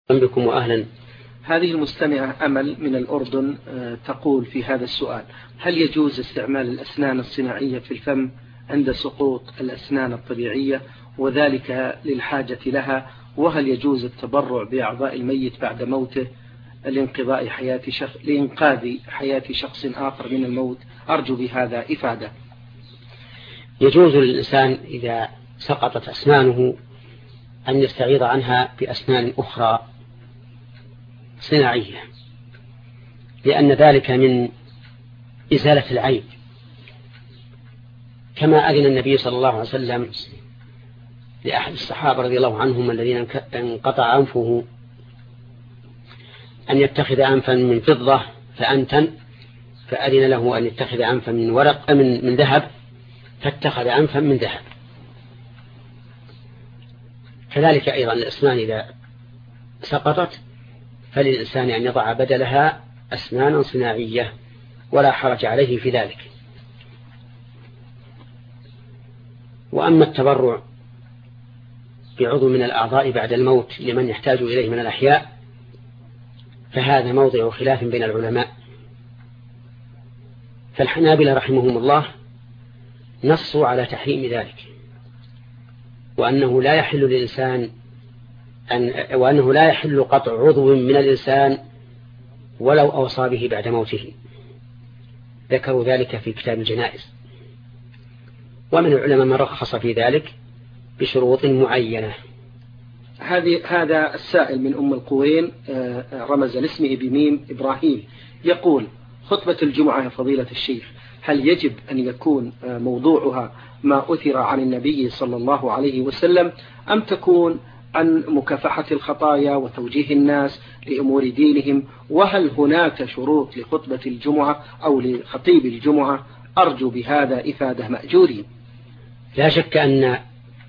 بكم وأهلا. هذه المستمعة أمل من الأردن تقول في هذا السؤال: هل يجوز استعمال الأسنان الصناعية في الفم عند سقوط الأسنان الطبيعية وذلك للحاجة لها؟ وهل يجوز التبرع بأعضاء الميت بعد موته لإنقاذ حياة شخص آخر من الموت؟ أرجو بهذا إفادة. يجوز للإنسان إذا سقطت أسنانه أن يستعيض عنها بأسنان أخرى صناعية، لأن ذلك من إزالة العيب، كما أذن النبي صلى الله عليه وسلم لأحد الصحابة رضي الله عنهم الذين انقطع أنفه أن يتخذ أنفا من فضة فأنتن، فأذن له أن يتخذ أنفا من ذهب فاتخذ أنفا من ذهب. كذلك أيضا الأسنان إذا سقطت فللإنسان أن يضع بدلها أسنانا صناعية ولا حرج عليه في ذلك. وأما التبرع بعضو من الأعضاء بعد الموت لمن يحتاج إليه من الأحياء فهذا موضع خلاف بين العلماء، فالحنابلة رحمهم الله نصوا على تحريم ذلك، وأنه لا يحل قطع عضو من الإنسان ولو أوصى به بعد موته، ذكروا ذلك في كتاب الجنائز. ومن العلماء من رخص في ذلك بشروط معينة. هذا السائل من أم القوين رمز لاسمه بميم إبراهيم، يقول: خطبة الجمعة يا فضيلة الشيخ، هل يجب أن يكون موضوعها ما أثر عن النبي صلى الله عليه وسلم، أم تكون عن مكافحة الخطايا وتوجيه الناس لأمور دينهم؟ وهل هناك شروط لخطبة الجمعة أو لخطيب الجمعة؟ أرجو بهذا إفادة مأجورين. لا شك أن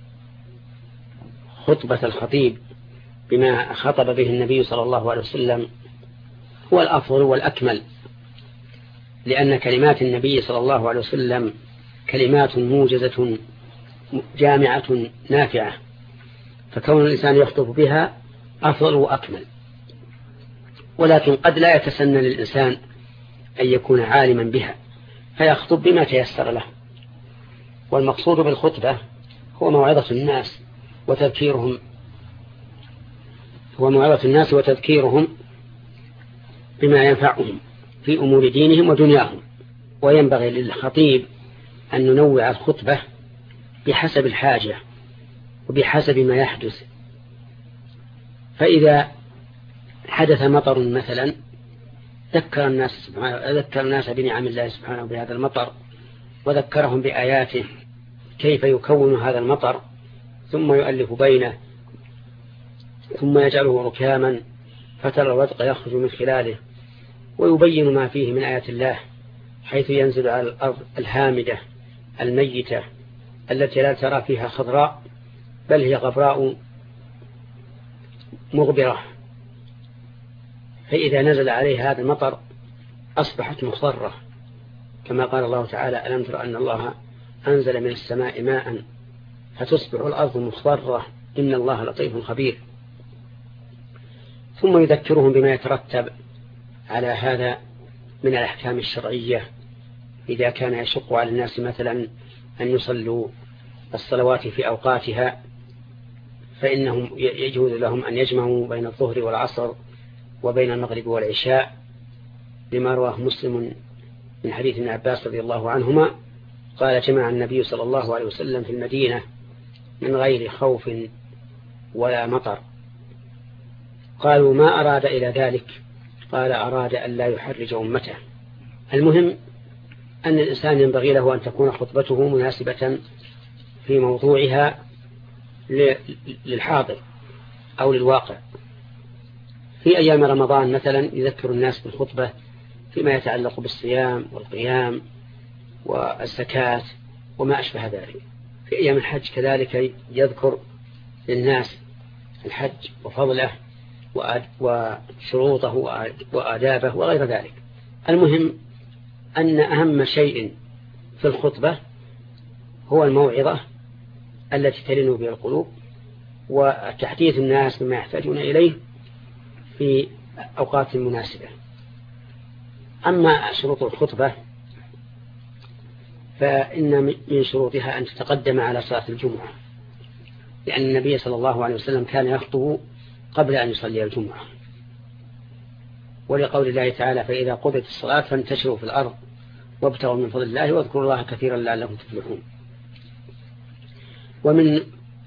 خطبة الخطيب بما خطب به النبي صلى الله عليه وسلم هو الأفضل والأكمل، لأن كلمات النبي صلى الله عليه وسلم كلمات موجزة جامعة نافعة، فكون الإنسان يخطب بها أفضل وأكمل. ولكن قد لا يتسنى للإنسان أن يكون عالما بها فيخطب بما تيسر له، والمقصود بالخطبة هو موعظة الناس وتذكيرهم بما ينفعهم في أمور دينهم ودنياهم. وينبغي للخطيب أن ننوع الخطبة بحسب الحاجة وبحسب ما يحدث. فإذا حدث مطر مثلا ذكر الناس بنعم الله سبحانه بهذا المطر، وذكرهم بآياته كيف يكون هذا المطر، ثم يؤلف بينه، ثم يجعله ركاما فترى الودق يخرج من خلاله، ويبين ما فيه من آيات الله، حيث ينزل على الأرض الهامدة الميتة التي لا ترى فيها خضراء بل هي غبراء مغبرة، فإذا نزل عليها هذا المطر أصبحت مخضرة، كما قال الله تعالى: ألم تر أن الله أنزل من السماء ماء فتصبح الأرض مخضرة إن الله لطيف خبير. ثم يذكرهم بما يترتب على هذا من الأحكام الشرعية، إذا كان يشق على الناس مثلا أن يصلوا الصلوات في أوقاتها فإنهم يجوز لهم أن يجمعوا بين الظهر والعصر وبين المغرب والعشاء، لما رواه مسلم من حديث ابن عباس رضي الله عنهما قال: جمع النبي صلى الله عليه وسلم في المدينة من غير خوف ولا مطر. قالوا: ما أراد إلى ذلك؟ قال: أراد أن لا يحرج أمته. المهم أن الإنسان ينبغي له أن تكون خطبته مناسبة في موضوعها للحاضر أو للواقع. في أيام رمضان مثلا يذكر الناس بالخطبة فيما يتعلق بالصيام والقيام والزكاة وما أشبه ذلك. في أيام الحج كذلك يذكر للناس الحج وفضله وشروطه وآدابه وغير ذلك. المهم أن أهم شيء في الخطبة هو الموعظة التي تلين بها القلوب وتحديث الناس بما يحتاجون إليه في أوقات مناسبة. أما شروط الخطبة فإن من شروطها أن تتقدم على صلاة الجمعة، لأن النبي صلى الله عليه وسلم كان يخطب قبل أن يصلي الجمعة، ولقول الله تعالى فإذا قضت الصلاة فانتشروا في الأرض وابتغوا من فضل الله واذكروا الله كثيرا لعلكم تفلحون. ومن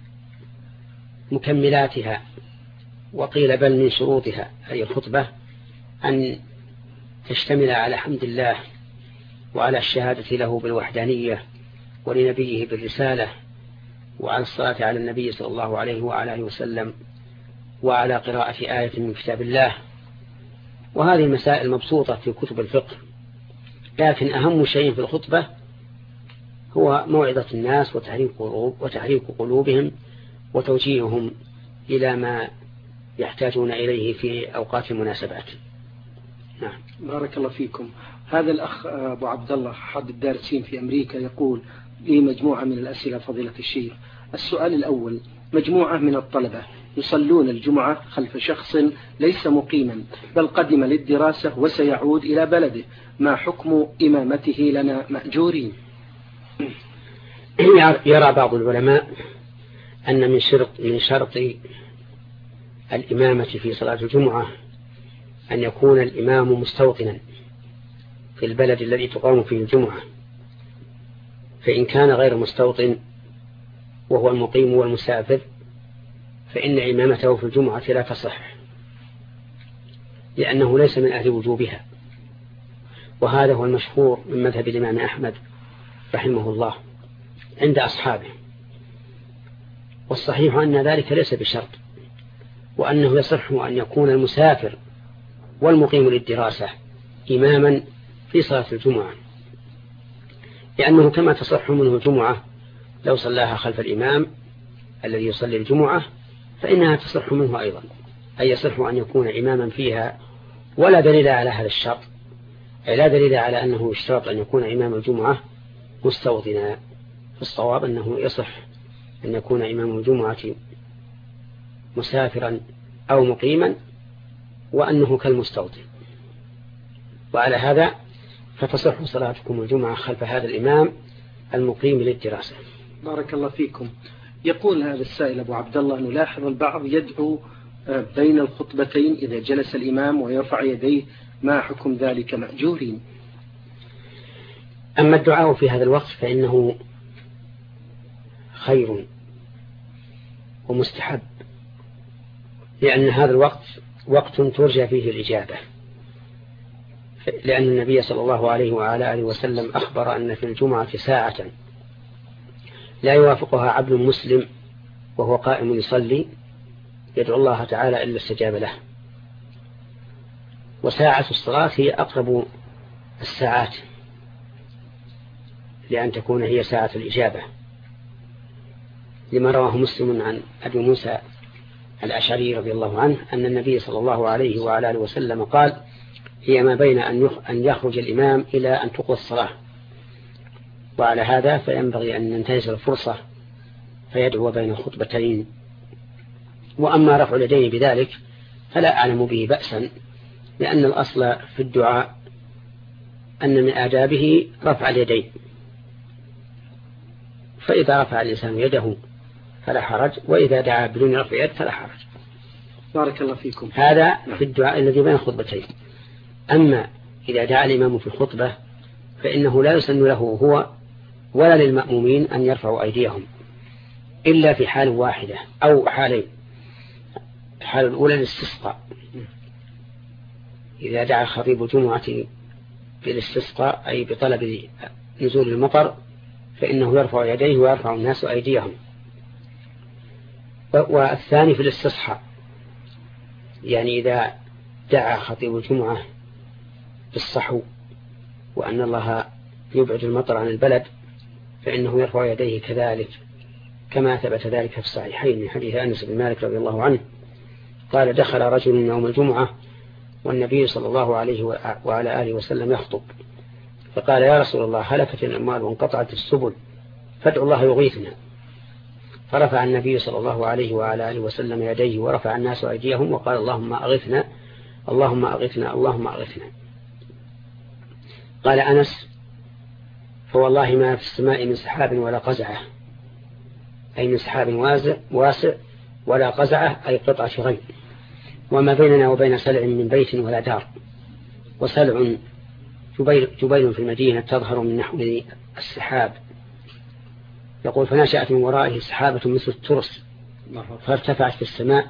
مكملاتها وقيل بل من شروطها أي الخطبة أن تشتمل على حمد الله وعلى الشهادة له بالوحدانية ولنبيه بالرسالة وعلى الصلاة على النبي صلى الله عليه وعلى آله وسلم وعلى قراءة آية من كتاب الله. وهذه المسائل مبسوطة في كتب الفقه، لكن أهم شيء في الخطبة هو موعظة الناس وتحريك قلوبهم وتوجيههم إلى ما يحتاجون إليه في أوقات المناسبات. نعم. بارك الله فيكم. هذا الأخ أبو عبد الله أحد الدارسين في أمريكا يقول لي مجموعة من الأسئلة فضيلة الشيخ. السؤال الأول: مجموعة من الطلبة يصلون الجمعة خلف شخص ليس مقيما بل قدم للدراسة وسيعود إلى بلده، ما حكم إمامته لنا مأجورين؟ يرى بعض العلماء أن من شرط الإمامة في صلاة الجمعة أن يكون الإمام مستوطنا في البلد الذي تقام فيه الجمعة، فإن كان غير مستوطن وهو المقيم والمسافر فإن إمامته في الجمعة لا تصح، لأنه ليس من أهل وجوبها، وهذا هو المشهور من مذهب الإمام أحمد رحمه الله عند أصحابه. والصحيح أن ذلك ليس بشرط، وأنه يصح أن يكون المسافر والمقيم للدراسة إماما في صلاة الجمعة، لأنه كما تصح منه الجمعة لو صلاها خلف الإمام الذي يصلي الجمعة فإنها تصح منه أيضا، أي يصح أن يكون إماما فيها، ولا دليل على هذا الشرط، أي لا دليل على أنه يشترط أن يكون إمام الجمعة مستوطنا. الصواب أنه يصح أن يكون إمام الجمعة مسافرا أو مقيما، وأنه كالمستوطن. وعلى هذا فتصح صلاتكم الجمعة خلف هذا الإمام المقيم للدراسة. بارك الله فيكم. يقول هذا السائل أبو عبد الله: نلاحظ البعض يدعو بين الخطبتين إذا جلس الإمام ويرفع يديه، ما حكم ذلك مأجورين؟ أما الدعاء في هذا الوقت فإنه خير ومستحب، لأن هذا الوقت وقت ترجى فيه الإجابة، لأن النبي صلى الله عليه وعلى آله وسلم أخبر أن في الجمعة ساعة لا يوافقها عبد مسلم وهو قائم يصلي يدعو الله تعالى إلا استجاب له. وساعة الصلاة هي أقرب الساعات لأن تكون هي ساعة الإجابة، لما رواه مسلم عن أبي موسى الأشعري رضي الله عنه أن النبي صلى الله عليه وعلى آله وسلم قال: هي ما بين أن يخرج الإمام إلى أن تقضى الصلاة. وعلى هذا فينبغي أن ننتهز الفرصة فيدعو بين الخطبتين. وأما رفع اليدين بذلك فلا أعلم به بأسا، لأن الأصل في الدعاء أن من آدابه رفع اليدين، فإذا رفع الإنسان يده فلا حرج، وإذا دعا بدون رفع يد فلا حرج. بارك الله فيكم. هذا في الدعاء الذي بين الخطبتين. أما إذا دعا الإمام في الخطبة فإنه لا يسن له هو ولا للمأمومين أن يرفعوا أيديهم إلا في حال واحدة أو حالين. الحالة الأولى الاستسقاء، إذا دعا خطيب الجمعة بالاستسقاء أي بطلب نزول المطر فإنه يرفع يديه ويرفع الناس أيديهم. والثاني في الاستصحاء، يعني إذا دعا خطيب الجمعة بالصحو وأن الله يبعد المطر عن البلد فإنه يرفع يديه كذلك، كما ثبت ذلك في الصحيحين من حديث أنس بن مالك رضي الله عنه قال: دخل رجل يوم الجمعة والنبي صلى الله عليه وعلى آله وسلم يخطب، فقال: يا رسول الله، هلكت الأموال وانقطعت السبل فادعوا الله يغيثنا. فرفع النبي صلى الله عليه وعلى آله وسلم يديه ورفع الناس أيديهم وقال: اللهم أغثنا اللهم أغثنا اللهم أغثنا. قال أنس: فوالله ما في السماء من سحاب ولا قزعة، أي من سحاب واسع، ولا قزعة أي قطعة غيم، وما بيننا وبين سلع من بيت ولا دار. وسلع جبيل في المدينة تظهر من نحو السحاب. يقول: فنشأت من ورائه سحابة مثل الترس فارتفعت في السماء،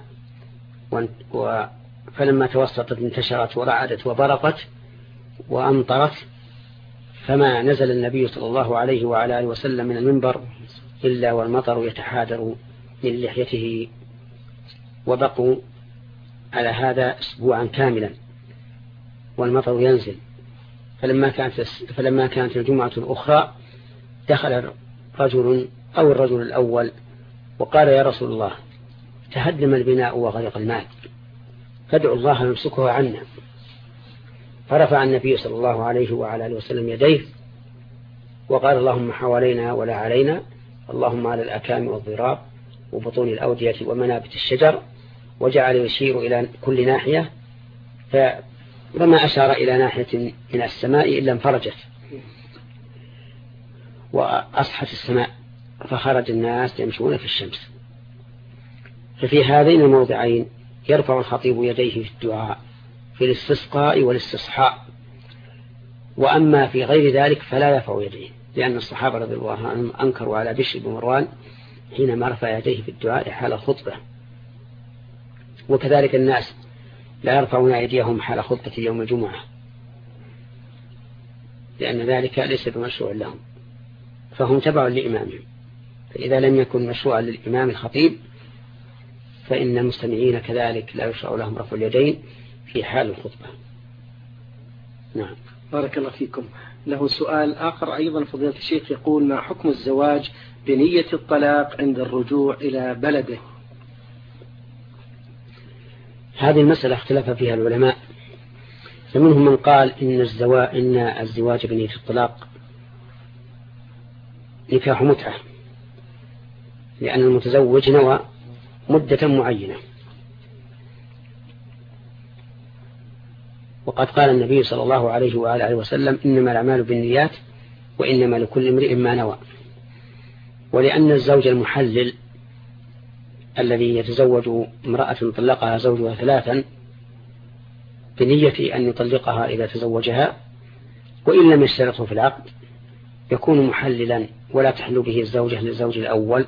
فلما توسطت انتشرت ورعدت وبرقت وأمطرت، فما نزل النبي صلى الله عليه وعلى آله وسلم من المنبر إلا والمطر يتحادر من لحيته. وبقوا على هذا أسبوعا كاملا والمطر ينزل. فلما كانت الجمعة الأخرى دخل الرجل الأول وقال: يا رسول الله، تهدم البناء وغرق المال، فادعوا الله يمسكه عنا. فرفع النبي صلى الله عليه وعلى آله وسلم يديه وقال: اللهم حوالينا ولا علينا، اللهم على الأكام والضراب وبطون الأودية ومنابت الشجر. وجعل يشير إلى كل ناحية، فما أشار إلى ناحية من السماء إلا انفرجت وأصحت السماء، فخرج الناس يمشون في الشمس. ففي هذين الموضعين يرفع الخطيب يديه في الدعاء في الاستسقاء والاستصحاء، وأما في غير ذلك فلا يرفع يديه، لأن الصحابة رضي الله عنهم أنكروا على بشر بن مروان حينما رفع يديه في الدعاء حال الخطبة. وكذلك الناس لا يرفعون أيديهم حال خطبة يوم الجمعة، لأن ذلك ليس بمشروع لهم، فهم تبع لإمامهم. فإذا لم يكن مشروعا للإمام الخطيب فإن المستمعين كذلك لا يشرع لهم رفع اليدين في حال الخطبة. نعم. بارك الله فيكم. له سؤال آخر أيضا فضيلة الشيخ، يقول: ما حكم الزواج بنية الطلاق عند الرجوع إلى بلده؟ هذه المسألة اختلف فيها العلماء، فمنهم من قال إن الزواج بنية الطلاق نكاح متعة، لأن المتزوج نوى مدة معينة. وقد قال النبي صلى الله عليه وآله وسلم: إنما الأعمال بالنيات وإنما لكل امرئ ما نوى. ولأن الزوج المحلل الذي يتزوج امرأة طلقها زوجها 3 بنية أن يطلقها إذا تزوجها، وإن لم يشترطه في العقد، يكون محللا ولا تحل به الزوجة للزوج الأول،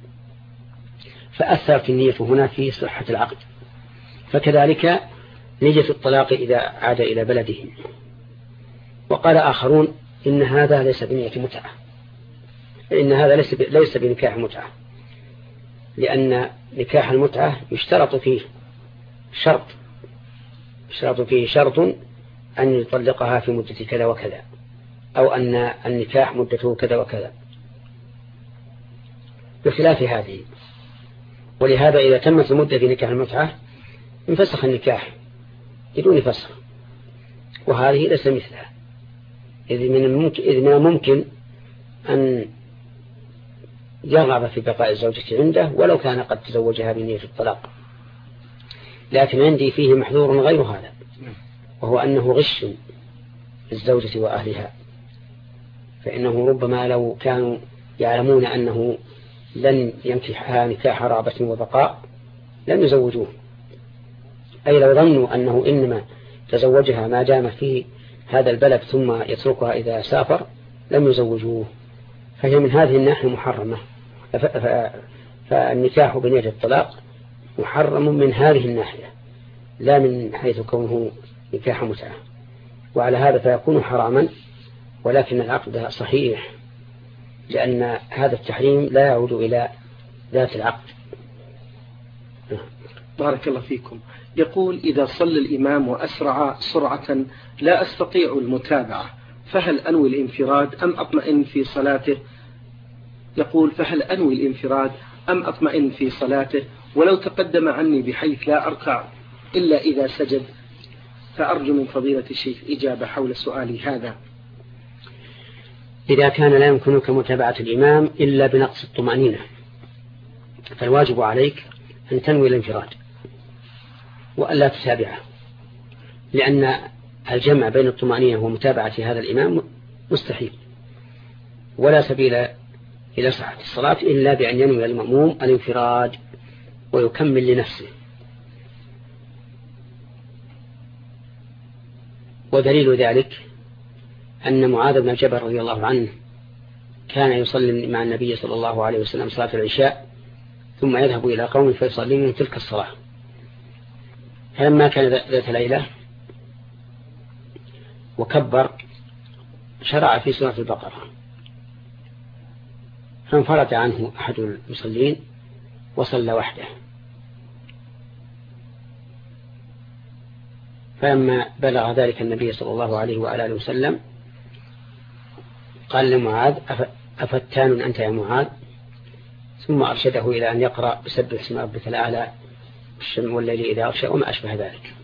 فأثرت النية هنا في صحة العقد. فكذلك نية الطلاق إذا عاد إلى بلده. وقال آخرون: إن هذا ليس بنية متعة، إن هذا ليس بنكاح متعة، لأن نكاح المتعة يشترط فيه شرط أن يطلقها في مدة كذا وكذا، أو أن النكاح مدته كذا وكذا، بخلاف هذه. ولهذا إذا تمت المدة في نكاح المتعة انفسخ النكاح بدون فسخ، وهذه ليس مثلها، إذ من الممكن أن يرغب في بقاء الزوجة عنده ولو كان قد تزوجها بنية الطلاق. لكن عندي فيه محذور غير هذا، وهو أنه غش للزوجة وأهلها، فإنه ربما لو كانوا يعلمون أنه لن ينكحها نكاح رغبة وبقاء لم يزوجوه، أي لو ظنوا أنه إنما تزوجها ما دام في هذا البلد ثم يتركها إذا سافر لم يزوجوه. فهي من هذه الناحية محرمة، فالنكاح بنية الطلاق محرم من هذه الناحية، لا من حيث كونه نكاح متعة. وعلى هذا فيكون حراما، ولكن العقد صحيح، لأن هذا التحريم لا يعود إلى ذات العقد. بارك الله فيكم. يقول: إذا صلى الإمام وأسرع سرعة لا أستطيع المتابعة، فهل أنوي الانفراد أم أطمئن في صلاته؟ يقول: فهل أنوي الانفراد أم أطمئن في صلاته؟ ولو تقدم عني بحيث لا أركع إلا إذا سجد، فأرجو من فضيلة الشيخ إجابة حول سؤالي هذا. إذا كان لا يمكنك متابعة الإمام إلا بنقص الطمأنينة، فالواجب عليك أن تنوي الانفراد وألا تتابعه، لأن الجمع بين الطمأنينة ومتابعة هذا الإمام مستحيل، ولا سبيل إلى صحة الصلاة إلا بأن ينوي المأموم الانفراد ويكمل لنفسه. ودليل ذلك أن معاذ بن جبل رضي الله عنه كان يصلي مع النبي صلى الله عليه وسلم صلاة العشاء ثم يذهب إلى قوم فيصلي من تلك الصلاة. فلما كان ذات ليلة وكبر شرع في سورة البقرة، فانفرد عنه أحد المصلين وصلى وحده. فلما بلغ ذلك النبي صلى الله عليه وآله وسلم قال لمعاذ: أفتان أنت يا معاذ؟ ثم أرشده إلى أن يقرأ بسبح اسم ربك الأعلى والليل إذا أغشى وما أشبه ذلك.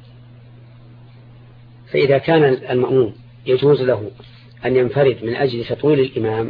فإذا كان المأموم يجوز له أن ينفرد من أجل تطويل الإمام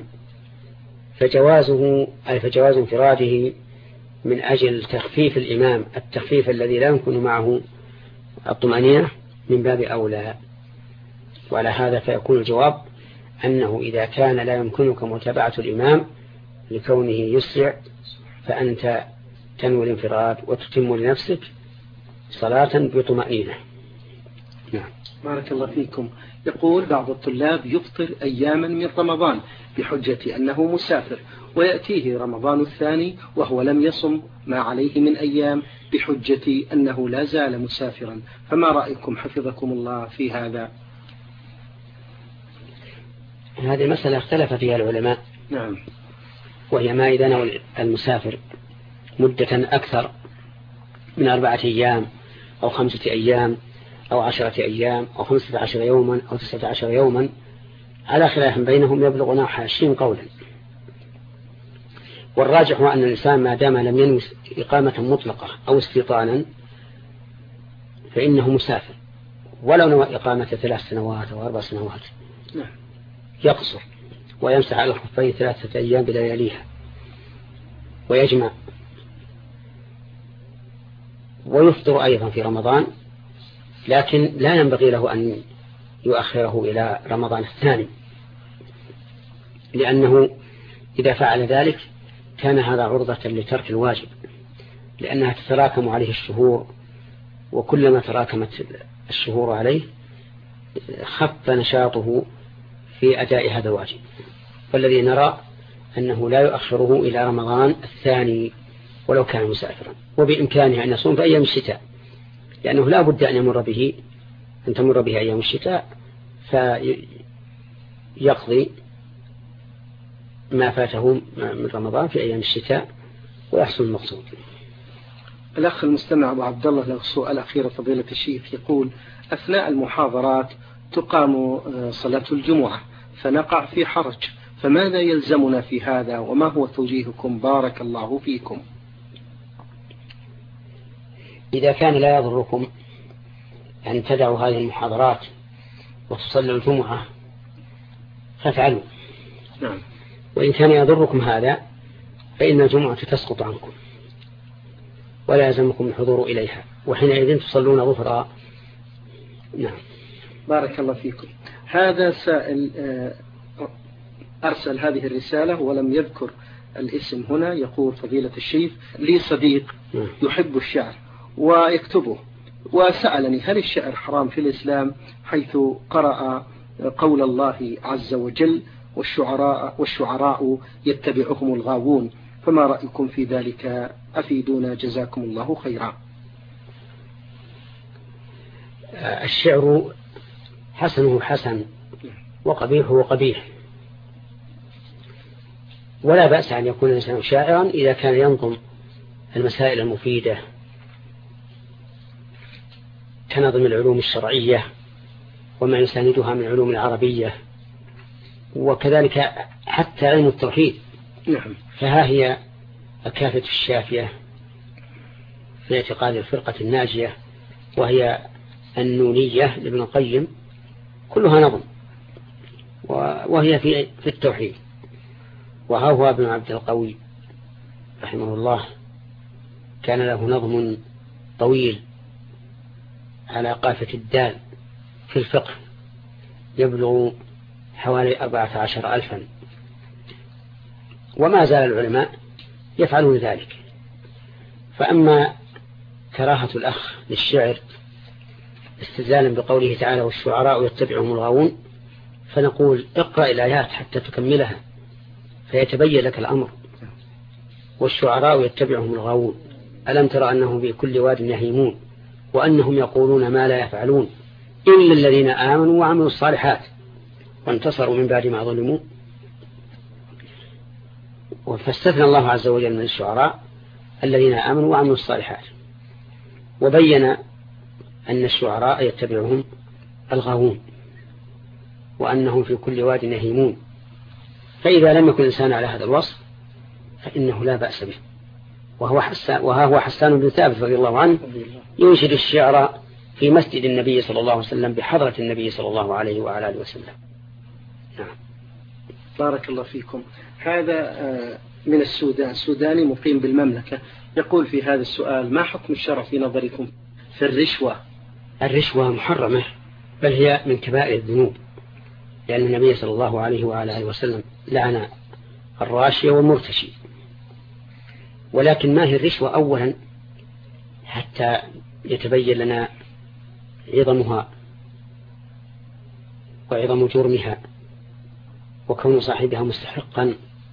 فجواز انفراده من أجل تخفيف الإمام، التخفيف الذي لا يمكن معه الطمأنينة، من باب أولى. وعلى هذا فيكون الجواب أنه إذا كان لا يمكنك متابعة الإمام لكونه يسرع فأنت تنوي الانفراد وتتم لنفسك صلاة بطمأنينة. نعم. بارك الله فيكم. يقول بعض الطلاب يفطر أياما من رمضان بحجة أنه مسافر، ويأتيه رمضان الثاني وهو لم يصم ما عليه من أيام بحجة أنه لا زال مسافرا، فما رأيكم حفظكم الله في هذا؟ هذه مسألة اختلف فيها العلماء. نعم. وهي ما إذا نوى المسافر مدة أكثر من 4 أيام أو 5 أيام أو 10 أيام أو 15 يوما أو 19 يوما، على خلاف بينهم يبلغ نحو 20 قولا. والراجح هو أن الإنسان ما دام لم ينوي إقامة مطلقة أو استيطانا فإنه مسافر، ولو نوى إقامة 3 سنوات أو 4 سنوات يقصر ويمسح على الخفين 3 أيام بلياليها ويجمع، ويفطر أيضا في رمضان، لكن لا ينبغي له أن يؤخره إلى رمضان الثاني، لأنه إذا فعل ذلك كان هذا عرضة لترك الواجب، لأنها تتراكم عليه الشهور، وكلما تراكمت الشهور عليه خف نشاطه في أداء هذا الواجب. والذي نرى أنه لا يؤخره إلى رمضان الثاني ولو كان مسافرا، وبإمكانه أن يصوم في أيام الشتاء، لأنه لا بد أن تمر به أيام الشتاء فيقضي ما فاته من رمضان في أيام الشتاء ويحصل المقصود. الأخ المستمع أبو عبد الله له سؤال أخير فضيلة الشيخ، يقول: أثناء المحاضرات تقام صلاة الجمعة فنقع في حرج، فماذا يلزمنا في هذا وما هو توجيهكم بارك الله فيكم؟ إذا كان لا يضركم أن تدعوا هذه المحاضرات وتصلوا الجمعة فافعلوا. نعم. وإن كان يضركم هذا فإن الجمعة تسقط عنكم ولا يلزمكم الحضور إليها، وحينئذ تصلون ظهرا. نعم. بارك الله فيكم. هذا سائل أرسل هذه الرسالة ولم يذكر الاسم هنا، يقول: فضيلة الشيخ، لي صديق يحب الشعر ويكتبه، وسألني: هل الشعر حرام في الإسلام، حيث قرأ قول الله عز وجل: والشعراء يتبعهم الغاوون، فما رأيكم في ذلك؟ أفيدونا جزاكم الله خيرا. الشعر حسنه حسن وقبيحه قبيح، ولا بأس أن يكون الإنسان شاعرا إذا كان ينظم المسائل المفيدة كنظم العلوم الشرعية وما يساندها من علوم العربية، وكذلك حتى علم التوحيد. نعم. فها هي الكافة الشافية في اعتقاد الفرقة الناجية، وهي النونية لابن القيم، كلها نظم وهي في التوحيد. وها هو ابن عبد القوي رحمه الله كان له نظم طويل على قافة الدال في الفقه يبلغ حوالي 14,000، وما زال العلماء يفعلون ذلك. فأما كراهة الأخ للشعر استدلالا بقوله تعالى والشعراء يتبعهم الغاوون، فنقول اقرأ الآيات حتى تكملها فيتبين لك الأمر. والشعراء يتبعهم الغاوون، ألم ترى أنهم في كل واد يهيمون وأنهم يقولون ما لا يفعلون إلا الذين آمنوا وعملوا الصالحات وانتصروا من بعد ما ظلموا. فاستثنى الله عز وجل من الشعراء الذين آمنوا وعملوا الصالحات، وبين أن الشعراء يتبعهم الغاوون وأنهم في كل واد يهيمون. فإذا لم يكن الإنسان على هذا الوصف فإنه لا بأس به. وهو حسان بن ثابت رضي الله عنه ينشد الشعر في مسجد النبي صلى الله عليه وسلم بحضرة النبي صلى الله عليه وعلى آله وسلم. نعم. بارك الله فيكم. هذا من السودان، سوداني مقيم بالمملكة، يقول في هذا السؤال: ما حكم الشرع في نظركم في الرشوة؟ الرشوة محرمة، بل هي من كبائر الذنوب، لأن النبي صلى الله عليه وعلى آله وسلم لعن الراشي والمرتشي. ولكن ما هي الرشوة أولا حتى يتبين لنا عظمها وعظم جرمها وكون صاحبها مستحقا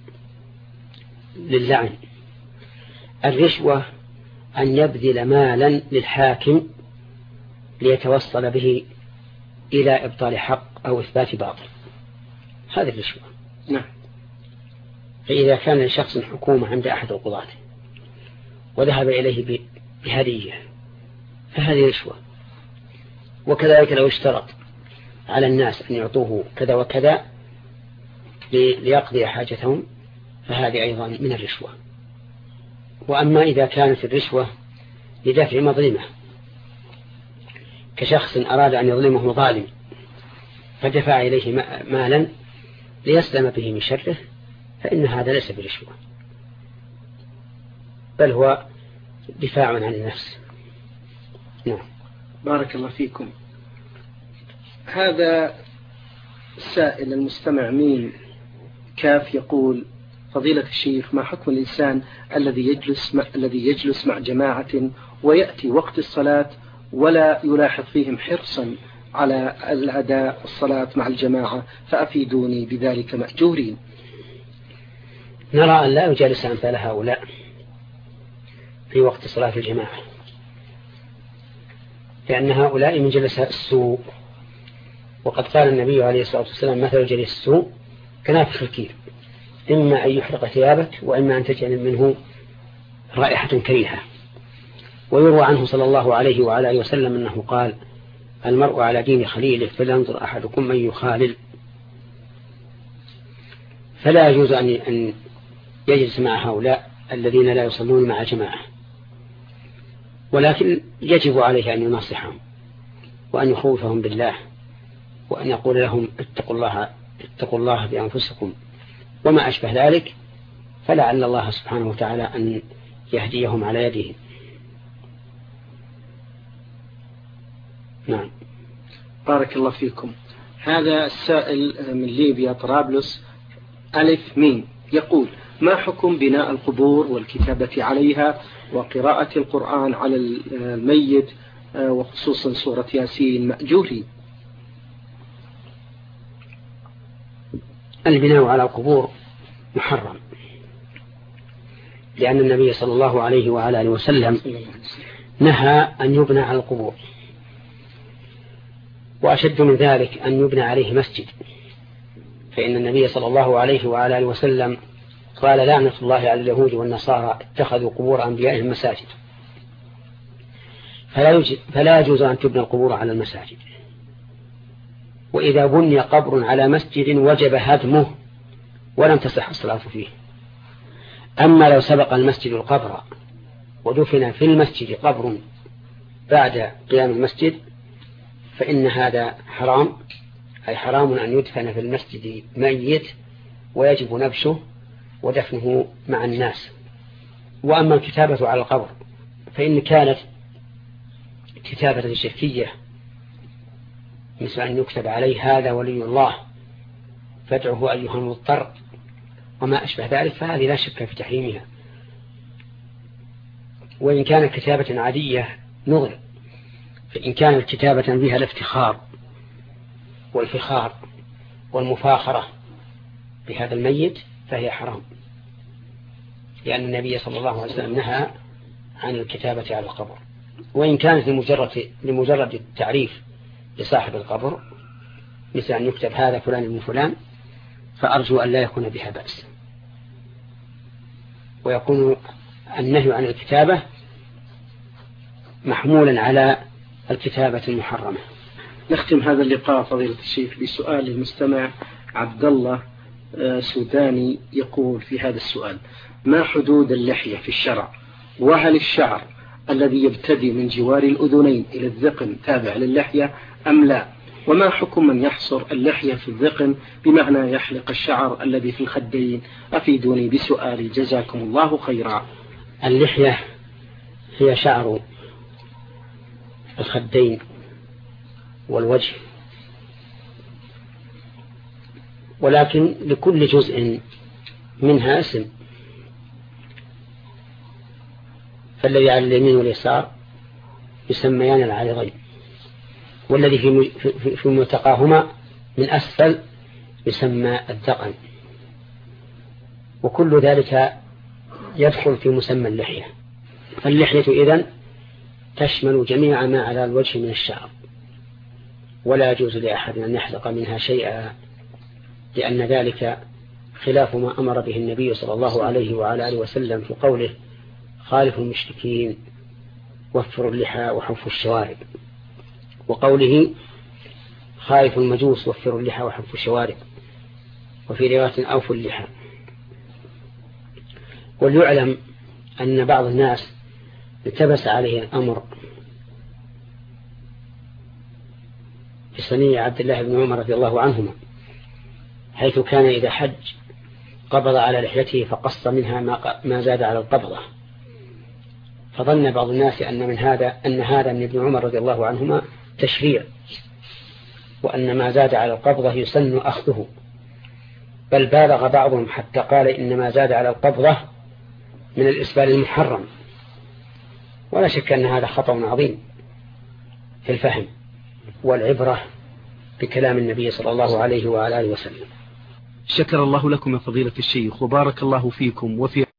للعن. الرشوة أن يبذل مالا للحاكم ليتوصل به إلى إبطال حق أو إثبات باطل، هذه الرشوة. نعم. فإذا كان لشخص حكومة عند أحد القضاة وذهب إليه بهدية فهذه رشوة. وكذلك لو اشترط على الناس أن يعطوه كذا وكذا ليقضي حاجتهم فهذه أيضا من الرشوة. وأما إذا كانت الرشوة لدفع مظلمة، كشخص أراد أن يظلمه ظالم فدفع إليه مالا ليسلم به من شره، فإن هذا ليس برشوة، بل هو دفاع عن النفس. نعم. بارك الله فيكم. هذا السائل المستمع ميم كاف يقول: فضيلة الشيخ، ما حكم الإنسان الذي يجلس مع جماعة ويأتي وقت الصلاة ولا يلاحظ فيهم حرصا على الأداء الصلاة مع الجماعة، فأفيدوني بذلك مأجورين؟ نرى أن لا يجالس أمثال هؤلاء في وقت صلاة الجماعة، لأن هؤلاء من جلساء السوء. وقد قال النبي عليه الصلاة والسلام: مثل جليس السوء كنافخ الكير، إما أن يحرق ثيابك وإما أن تجعل منه رائحة كريهة. ويروى عنه صلى الله عليه وعلى آله وسلم أنه قال: المرء على دين خليله فلينظر أحدكم من يخالل. فلا يجوز أن يجلس مع هؤلاء الذين لا يصلون مع جماعة، ولكن يجب عليه أن ينصحهم وأن يخوفهم بالله وأن يقول لهم: اتقوا الله بأنفسكم وما أشبه ذلك، فلعل الله سبحانه وتعالى أن يهديهم على يده. نعم. بارك الله فيكم. هذا السائل من ليبيا طرابلس ألف ميم يقول: ما حكم بناء القبور والكتابة عليها وقراءة القرآن على الميت وخصوصا سورة ياسين مأجوري؟ البناء على القبور محرم، لأن النبي صلى الله عليه وعلى آله وسلم نهى أن يبنى على القبور، وأشد من ذلك أن يبنى عليه مسجد، فإن النبي صلى الله عليه وعلى آله وسلم قال: لعنة الله على اليهود والنصارى اتخذوا قبور أنبيائهم مساجد. فلا يجوز أن تبنى القبور على المساجد. وإذا بني قبر على مسجد وجب هدمه ولم تصح الصلاة فيه. أما لو سبق المسجد القبر ودفن في المسجد قبر بعد قيام المسجد فإن هذا حرام، أي حرام أن يدفن في المسجد ميت ويجب نبشه ودفنه مع الناس. وأما الكتابة على القبر فإن كانت كتابة شركية مثل أن يكتب عليه هذا ولي الله فادعه أيها المضطر وما أشبه ذلك، فهذه لا شك في تحريمها. وإن كانت كتابة عادية نظر، فإن كانت كتابة فيها الافتخار والفخار والمفاخرة بهذا الميت فهي حرام، لأن النبي صلى الله عليه وسلم نهى عن الكتابة على القبر. وإن كانت لمجرد التعريف لصاحب القبر مثل أن يكتب هذا فلان من فلان، فأرجو أن لا يكون بها بأس، ويكون النهي عن الكتابة محمولا على الكتابة المحرمة. نختم هذا اللقاء فضيلة الشيخ بسؤال المستمع عبد الله سوداني، يقول في هذا السؤال: ما حدود اللحية في الشرع؟ وهل الشعر الذي يبتدي من جوار الأذنين إلى الذقن تابع للحية أم لا؟ وما حكم من يحصر اللحية في الذقن بمعنى يحلق الشعر الذي في الخدين؟ أفيدوني بسؤالي جزاكم الله خيرا. اللحية هي شعر الخدين والوجه، ولكن لكل جزء منها اسم، فالذي على اليمين واليسار يسميان العارضين، والذي في ملتقاهما من أسفل يسمى الذقن، وكل ذلك يدخل في مسمى اللحية. فاللحية إذن تشمل جميع ما على الوجه من الشعر، ولا يجوز لأحد أن يحلق منها شيئا، لأن ذلك خلاف ما أمر به النبي صلى الله عليه وعلى آله وسلم في قوله: خالف المشركين وفروا اللحى وحفوا الشوارب، وقوله: خالف المجوس وفروا اللحى وحفوا الشوارب، وفي رواية أوفوا اللحى. وليعلم أن بعض الناس التبس عليه الأمر بصنيع عبد الله بن عمر رضي الله عنهما، حيث كان إذا حج قبض على لحيته فقص منها ما زاد على القبضة، فظن بعض الناس أن هذا من ابن عمر رضي الله عنهما تشريع، وأن ما زاد على القبضة يسن أخذه، بل بالغ بعضهم حتى قال إن ما زاد على القبضة من الإسبال المحرم. ولا شك أن هذا خطأ عظيم في الفهم والعبرة بكلام النبي صلى الله عليه وعلى آله وسلم. شكر الله لكم يا فضيلة الشيخ، وبارك الله فيكم وفي